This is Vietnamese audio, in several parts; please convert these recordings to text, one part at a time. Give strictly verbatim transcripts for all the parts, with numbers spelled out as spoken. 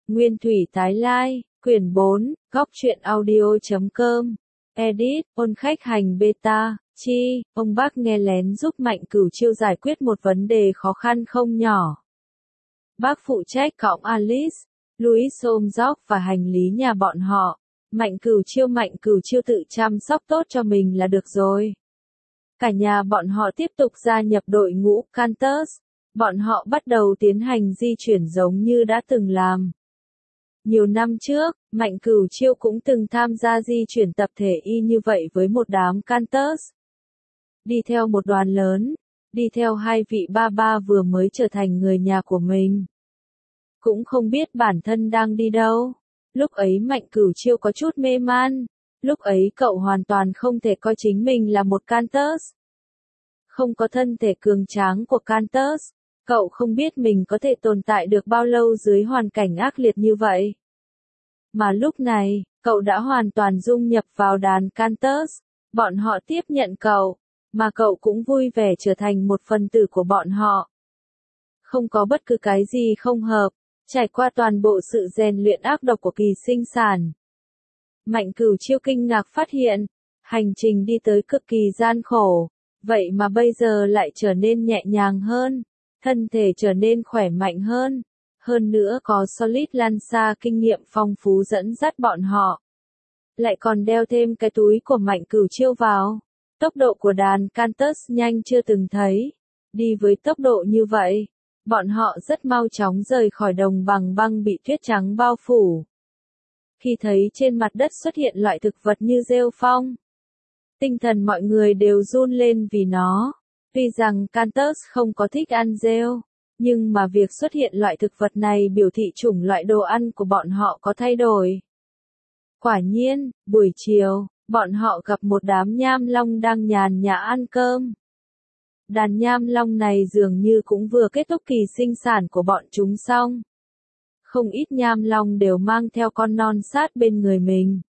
Nguyên thủy tái lai, quyển bốn, góc truyện audio chấm com, edit, ôn khách hành beta, chi, ông bác nghe lén giúp Mạnh Cửu Chiêu giải quyết một vấn đề khó khăn không nhỏ. Bác phụ trách cõng Alice, Louis ôm George và hành lý nhà bọn họ. Mạnh Cửu Chiêu Mạnh Cửu Chiêu tự chăm sóc tốt cho mình là được rồi. Cả nhà bọn họ tiếp tục gia nhập đội ngũ Cantus. Bọn họ bắt đầu tiến hành di chuyển giống như đã từng làm. Nhiều năm trước, Mạnh Cửu Chiêu cũng từng tham gia di chuyển tập thể y như vậy với một đám Cantus. Đi theo một đoàn lớn, đi theo hai vị ba ba vừa mới trở thành người nhà của mình. Cũng không biết bản thân đang đi đâu. Lúc ấy Mạnh Cửu Chiêu có chút mê man. Lúc ấy cậu hoàn toàn không thể coi chính mình là một Cantus. Không có thân thể cường tráng của Cantus, cậu không biết mình có thể tồn tại được bao lâu dưới hoàn cảnh ác liệt như vậy. Mà lúc này, cậu đã hoàn toàn dung nhập vào đàn Cantus. Bọn họ tiếp nhận cậu, mà cậu cũng vui vẻ trở thành một phần tử của bọn họ. Không có bất cứ cái gì không hợp, trải qua toàn bộ sự rèn luyện ác độc của kỳ sinh sản. Mạnh Cửu Chiêu kinh ngạc phát hiện, hành trình đi tới cực kỳ gian khổ, vậy mà bây giờ lại trở nên nhẹ nhàng hơn, thân thể trở nên khỏe mạnh hơn, hơn nữa có Solid Lanza kinh nghiệm phong phú dẫn dắt bọn họ. Lại còn đeo thêm cái túi của Mạnh Cửu Chiêu vào. Tốc độ của đàn Cantus nhanh chưa từng thấy. Đi với tốc độ như vậy, bọn họ rất mau chóng rời khỏi đồng bằng băng bị tuyết trắng bao phủ. Khi thấy trên mặt đất xuất hiện loại thực vật như rêu phong, tinh thần mọi người đều run lên vì nó. Tuy rằng Cantus không có thích ăn rêu, nhưng mà việc xuất hiện loại thực vật này biểu thị chủng loại đồ ăn của bọn họ có thay đổi. Quả nhiên, buổi chiều, bọn họ gặp một đám nham long đang nhàn nhã ăn cơm. Đàn nham long này dường như cũng vừa kết thúc kỳ sinh sản của bọn chúng xong. Không ít nham long đều mang theo con non sát bên người mình.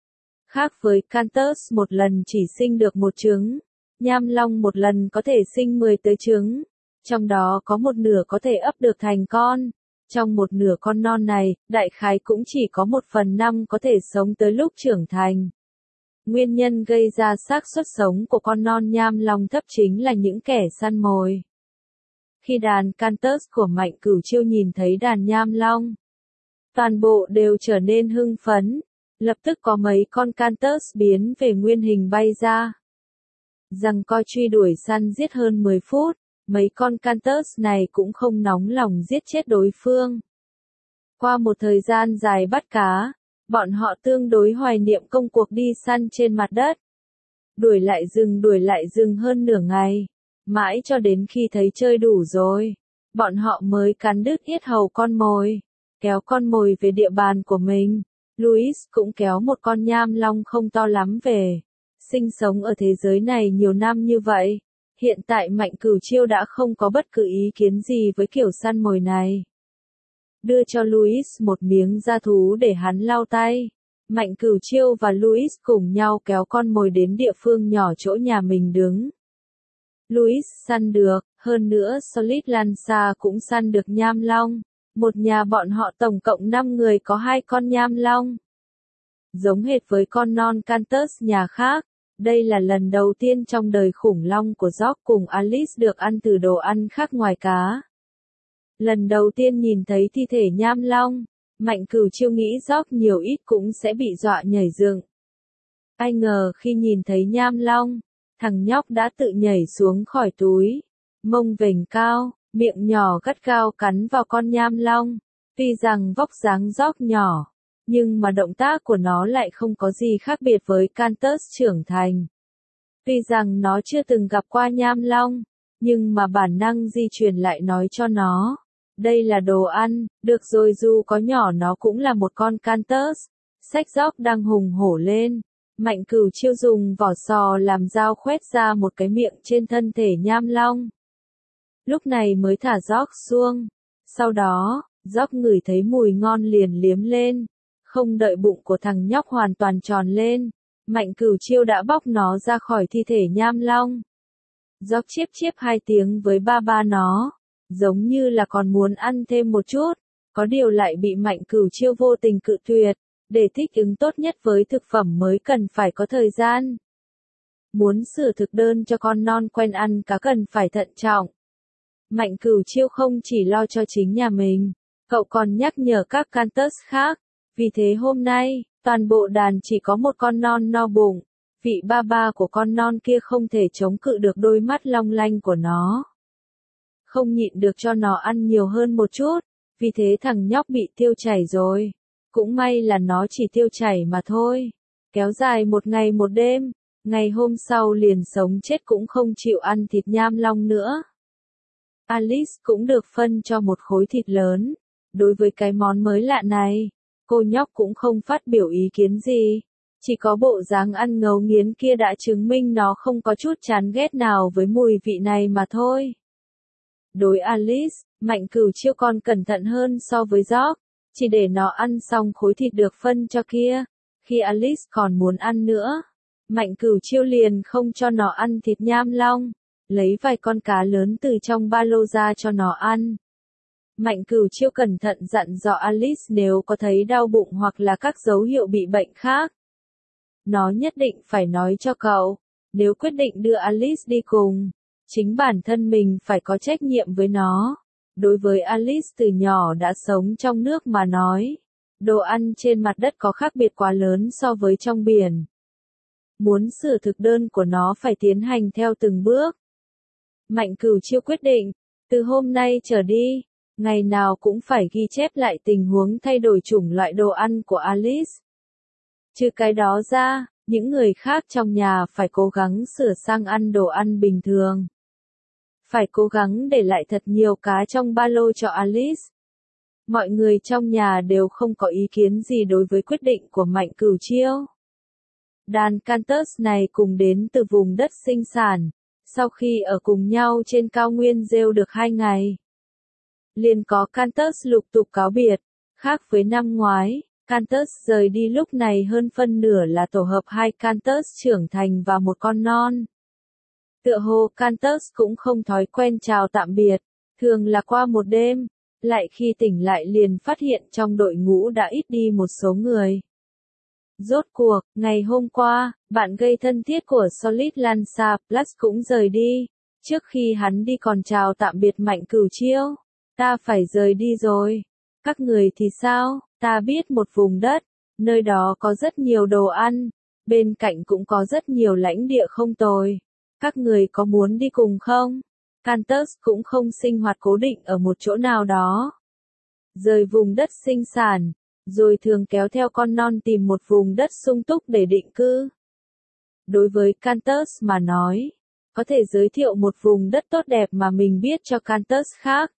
Khác với Cantus một lần chỉ sinh được một trứng, nham long một lần có thể sinh mười tới trứng. Trong đó có một nửa có thể ấp được thành con. Trong một nửa con non này, đại khái cũng chỉ có một phần năm có thể sống tới lúc trưởng thành. Nguyên nhân gây ra xác suất sống của con non nham long thấp chính là những kẻ săn mồi. Khi đàn Cantus của Mạnh Cửu Chiêu nhìn thấy đàn nham long, toàn bộ đều trở nên hưng phấn. Lập tức có mấy con Cantus biến về nguyên hình bay ra. Giằng co truy đuổi săn giết hơn mười phút, mấy con Cantus này cũng không nóng lòng giết chết đối phương. Qua một thời gian dài bắt cá, bọn họ tương đối hoài niệm công cuộc đi săn trên mặt đất. Đuổi lại rừng đuổi lại rừng hơn nửa ngày, mãi cho đến khi thấy chơi đủ rồi, bọn họ mới cắn đứt yết hầu con mồi, kéo con mồi về địa bàn của mình. Louis cũng kéo một con nham long không to lắm về. Sinh sống ở thế giới này nhiều năm như vậy, hiện tại Mạnh Cửu Chiêu đã không có bất cứ ý kiến gì với kiểu săn mồi này. Đưa cho Louis một miếng da thú để hắn lau tay. Mạnh Cửu Chiêu và Louis cùng nhau kéo con mồi đến địa phương nhỏ chỗ nhà mình đứng. Louis săn được, hơn nữa Solid Lanza cũng săn được nham long. Một nhà bọn họ tổng cộng năm người có hai con nham long. Giống hệt với con non Cantus nhà khác, đây là lần đầu tiên trong đời khủng long của George cùng Alice được ăn từ đồ ăn khác ngoài cá. Lần đầu tiên nhìn thấy thi thể nham long, Mạnh Cửu Chiêu nghĩ George nhiều ít cũng sẽ bị dọa nhảy dựng. Ai ngờ khi nhìn thấy nham long, thằng nhóc đã tự nhảy xuống khỏi túi, mông vểnh cao, miệng nhỏ gắt gao cắn vào con nham long. Tuy rằng vóc dáng George nhỏ, nhưng mà động tác của nó lại không có gì khác biệt với Cantus trưởng thành. Tuy rằng nó chưa từng gặp qua nham long, nhưng mà bản năng di truyền lại nói cho nó, đây là đồ ăn, được rồi dù có nhỏ nó cũng là một con Cantus. Xách George đang hùng hổ lên, Mạnh Cửu Chiêu dùng vỏ sò làm dao khoét ra một cái miệng trên thân thể nham long. Lúc này mới thả George xuống. Sau đó, George ngửi thấy mùi ngon liền liếm lên. Không đợi bụng của thằng nhóc hoàn toàn tròn lên, Mạnh Cửu Chiêu đã bóc nó ra khỏi thi thể nham long. George chiếp chiếp hai tiếng với ba ba nó, giống như là còn muốn ăn thêm một chút. Có điều lại bị Mạnh Cửu Chiêu vô tình cự tuyệt, để thích ứng tốt nhất với thực phẩm mới cần phải có thời gian. Muốn sửa thực đơn cho con non quen ăn cá cần phải thận trọng. Mạnh Cửu Chiêu không chỉ lo cho chính nhà mình, cậu còn nhắc nhở các Cantus khác. Vì thế hôm nay, toàn bộ đàn chỉ có một con non no bụng. Vị ba ba của con non kia không thể chống cự được đôi mắt long lanh của nó. Không nhịn được cho nó ăn nhiều hơn một chút, vì thế thằng nhóc bị tiêu chảy rồi. Cũng may là nó chỉ tiêu chảy mà thôi. Kéo dài một ngày một đêm, ngày hôm sau liền sống chết cũng không chịu ăn thịt nham long nữa. Alice cũng được phân cho một khối thịt lớn. Đối với cái món mới lạ này, cô nhóc cũng không phát biểu ý kiến gì. Chỉ có bộ dáng ăn ngấu nghiến kia đã chứng minh nó không có chút chán ghét nào với mùi vị này mà thôi. Đối Alice, Mạnh Cửu Chiêu còn cẩn thận hơn so với George, chỉ để nó ăn xong khối thịt được phân cho kia. Khi Alice còn muốn ăn nữa, Mạnh Cửu Chiêu liền không cho nó ăn thịt nham long, lấy vài con cá lớn từ trong ba lô ra cho nó ăn. Mạnh Cửu Chiêu cẩn thận dặn dò Alice nếu có thấy đau bụng hoặc là các dấu hiệu bị bệnh khác. Nó nhất định phải nói cho cậu, nếu quyết định đưa Alice đi cùng, chính bản thân mình phải có trách nhiệm với nó. Đối với Alice từ nhỏ đã sống trong nước mà nói, đồ ăn trên mặt đất có khác biệt quá lớn so với trong biển. Muốn sửa thực đơn của nó phải tiến hành theo từng bước. Mạnh Cửu Chiêu quyết định, từ hôm nay trở đi, ngày nào cũng phải ghi chép lại tình huống thay đổi chủng loại đồ ăn của Alice. Trừ cái đó ra, những người khác trong nhà phải cố gắng sửa sang ăn đồ ăn bình thường. Phải cố gắng để lại thật nhiều cá trong ba lô cho Alice. Mọi người trong nhà đều không có ý kiến gì đối với quyết định của Mạnh Cửu Chiêu. Đàn Cantus này cùng đến từ vùng đất sinh sản, sau khi ở cùng nhau trên cao nguyên rêu được hai ngày, liền có Cantus lục tục cáo biệt. Khác với năm ngoái, Cantus rời đi lúc này hơn phân nửa là tổ hợp hai Cantus trưởng thành và một con non. Tựa hồ Cantus cũng không thói quen chào tạm biệt, thường là qua một đêm, lại khi tỉnh lại liền phát hiện trong đội ngũ đã ít đi một số người. Rốt cuộc, ngày hôm qua, bạn gây thân thiết của Solid Lanza Plus cũng rời đi. Trước khi hắn đi còn chào tạm biệt Mạnh Cửu Chiêu. Ta phải rời đi rồi. Các người thì sao? Ta biết một vùng đất, nơi đó có rất nhiều đồ ăn, bên cạnh cũng có rất nhiều lãnh địa không tồi. Các người có muốn đi cùng không? Cantus cũng không sinh hoạt cố định ở một chỗ nào đó. Rời vùng đất sinh sản, rồi thường kéo theo con non tìm một vùng đất sung túc để định cư. Đối với Cantus mà nói, có thể giới thiệu một vùng đất tốt đẹp mà mình biết cho Cantus khác.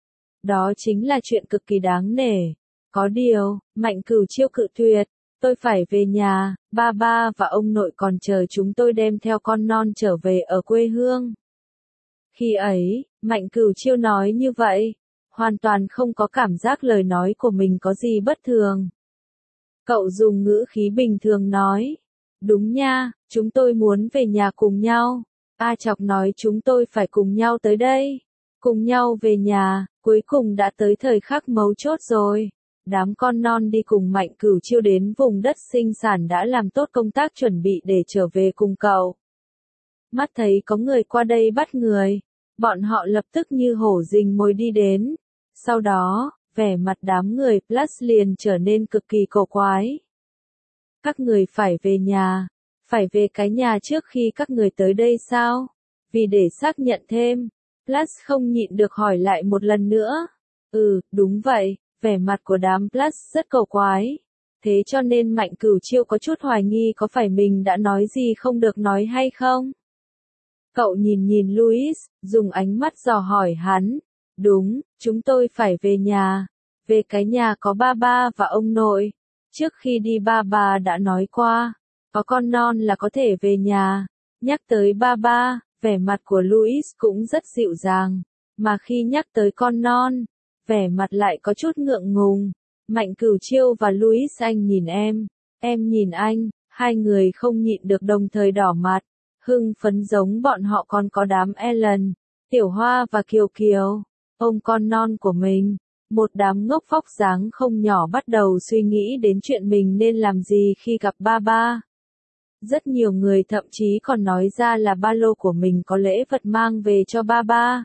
Đó chính là chuyện cực kỳ đáng nể. Có điều, Mạnh Cửu Chiêu cự tuyệt, tôi phải về nhà, ba ba và ông nội còn chờ chúng tôi đem theo con non trở về ở quê hương. Khi ấy, Mạnh Cửu Chiêu nói như vậy, hoàn toàn không có cảm giác lời nói của mình có gì bất thường. Cậu dùng ngữ khí bình thường nói, đúng nha, chúng tôi muốn về nhà cùng nhau. A Chọc nói chúng tôi phải cùng nhau tới đây, cùng nhau về nhà, cuối cùng đã tới thời khắc mấu chốt rồi. Đám con non đi cùng Mạnh Cửu Chiêu đến vùng đất sinh sản đã làm tốt công tác chuẩn bị để trở về cùng cậu. Mắt thấy có người qua đây bắt người, bọn họ lập tức như hổ rình mồi đi đến. Sau đó, vẻ mặt đám người Plus liền trở nên cực kỳ cổ quái. Các người phải về nhà, phải về cái nhà trước khi các người tới đây sao? Vì để xác nhận thêm, Plus không nhịn được hỏi lại một lần nữa. Ừ, đúng vậy, vẻ mặt của đám Plus rất cổ quái. Thế cho nên Mạnh Cửu Chiêu có chút hoài nghi có phải mình đã nói gì không được nói hay không? Cậu nhìn nhìn Louis, dùng ánh mắt dò hỏi hắn. Đúng, chúng tôi phải về nhà. Về cái nhà có ba ba và ông nội. Trước khi đi ba ba đã nói qua, có con non là có thể về nhà. Nhắc tới ba ba, vẻ mặt của Louis cũng rất dịu dàng. Mà khi nhắc tới con non, vẻ mặt lại có chút ngượng ngùng. Mạnh Cửu Chiêu và Louis, anh nhìn em, em nhìn anh, hai người không nhịn được đồng thời đỏ mặt. Hưng phấn giống bọn họ còn có đám Ellen, Tiểu Hoa và Kiều Kiều. Ôm con non của mình, Một đám ngốc vóc dáng không nhỏ bắt đầu suy nghĩ đến chuyện mình nên làm gì khi gặp ba ba. Rất nhiều người thậm chí còn nói ra là ba lô của mình có lễ vật mang về cho ba ba.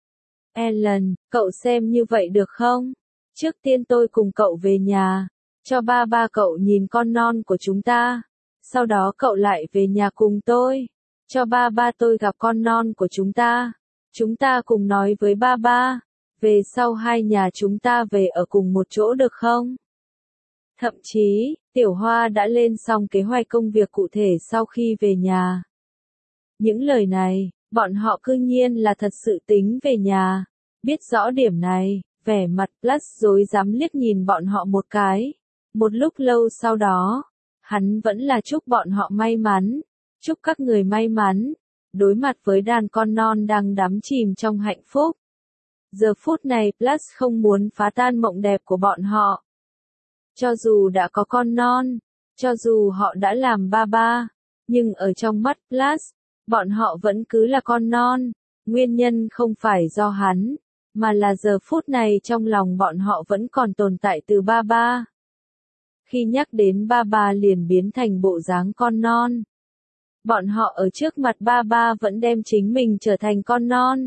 Alan, cậu xem như vậy được không? Trước tiên tôi cùng cậu về nhà, cho ba ba cậu nhìn con non của chúng ta. Sau đó cậu lại về nhà cùng tôi, cho ba ba tôi gặp con non của chúng ta. Chúng ta cùng nói với ba ba, về sau hai nhà chúng ta về ở cùng một chỗ được không? Thậm chí, Tiểu Hoa đã lên xong kế hoạch công việc cụ thể sau khi về nhà. Những lời này, bọn họ cư nhiên là thật sự tính về nhà. Biết rõ điểm này, vẻ mặt Plus rối rắm liếc nhìn bọn họ một cái. Một lúc lâu sau đó, hắn vẫn là chúc bọn họ may mắn. Chúc các người may mắn, đối mặt với đàn con non đang đắm chìm trong hạnh phúc. Giờ phút này Plus không muốn phá tan mộng đẹp của bọn họ. Cho dù đã có con non, cho dù họ đã làm ba ba, nhưng ở trong mắt Plus, bọn họ vẫn cứ là con non. Nguyên nhân không phải do hắn, mà là giờ phút này trong lòng bọn họ vẫn còn tồn tại từ ba ba. Khi nhắc đến ba ba liền biến thành bộ dáng con non. Bọn họ ở trước mặt ba ba vẫn đem chính mình trở thành con non.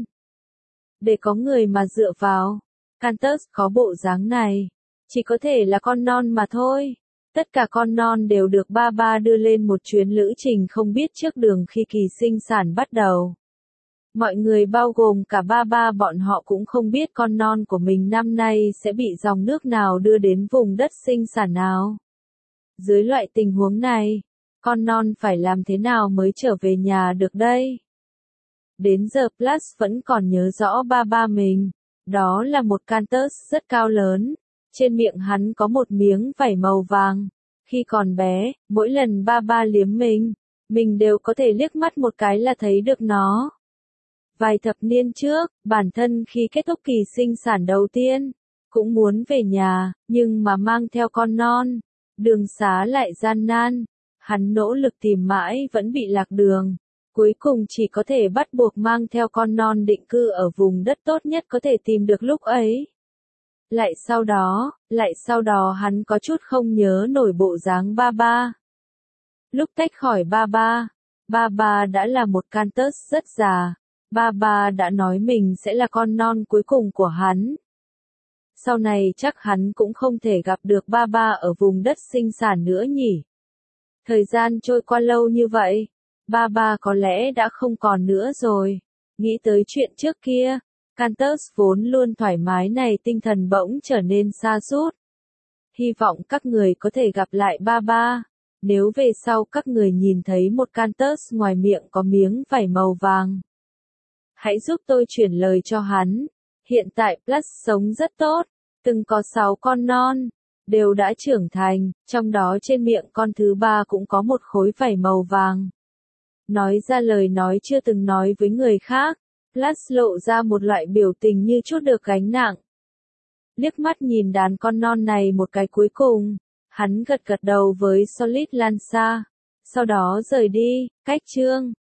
Để có người mà dựa vào, Cantus có bộ dáng này, chỉ có thể là con non mà thôi. Tất cả con non đều được ba ba đưa lên một chuyến lữ trình không biết trước đường khi kỳ sinh sản bắt đầu. Mọi người bao gồm cả ba ba bọn họ cũng không biết con non của mình năm nay sẽ bị dòng nước nào đưa đến vùng đất sinh sản nào. Dưới loại tình huống này, con non phải làm thế nào mới trở về nhà được đây? Đến giờ Plus vẫn còn nhớ rõ ba ba mình, đó là một Cantus rất cao lớn, trên miệng hắn có một miếng vảy màu vàng. Khi còn bé, mỗi lần ba ba liếm mình, mình đều có thể liếc mắt một cái là thấy được nó. Vài thập niên trước, bản thân khi kết thúc kỳ sinh sản đầu tiên, cũng muốn về nhà, nhưng mà mang theo con non, đường xá lại gian nan, hắn nỗ lực tìm mãi vẫn bị lạc đường, cuối cùng chỉ có thể bắt buộc mang theo con non định cư ở vùng đất tốt nhất có thể tìm được lúc ấy. Lại sau đó, lại sau đó hắn có chút không nhớ nổi bộ dáng ba ba. Lúc tách khỏi ba ba, ba ba đã là một Cantus rất già. Ba ba đã nói mình sẽ là con non cuối cùng của hắn. Sau này chắc hắn cũng không thể gặp được ba ba ở vùng đất sinh sản nữa nhỉ. Thời gian trôi qua lâu như vậy, ba ba có lẽ đã không còn nữa rồi. Nghĩ tới chuyện trước kia, Cantus vốn luôn thoải mái này tinh thần bỗng trở nên sa sút. Hy vọng các người có thể gặp lại ba ba. Nếu về sau các người nhìn thấy một Cantus ngoài miệng có miếng vảy màu vàng, hãy giúp tôi chuyển lời cho hắn. Hiện tại Plus sống rất tốt, từng có sáu con non, đều đã trưởng thành, trong đó trên miệng con thứ ba cũng có một khối vảy màu vàng. Nói ra lời nói chưa từng nói với người khác, Plus lộ ra một loại biểu tình như chút được gánh nặng. Liếc mắt nhìn đàn con non này một cái cuối cùng, hắn gật gật đầu với Solid Lanza, sau đó rời đi, cách chương.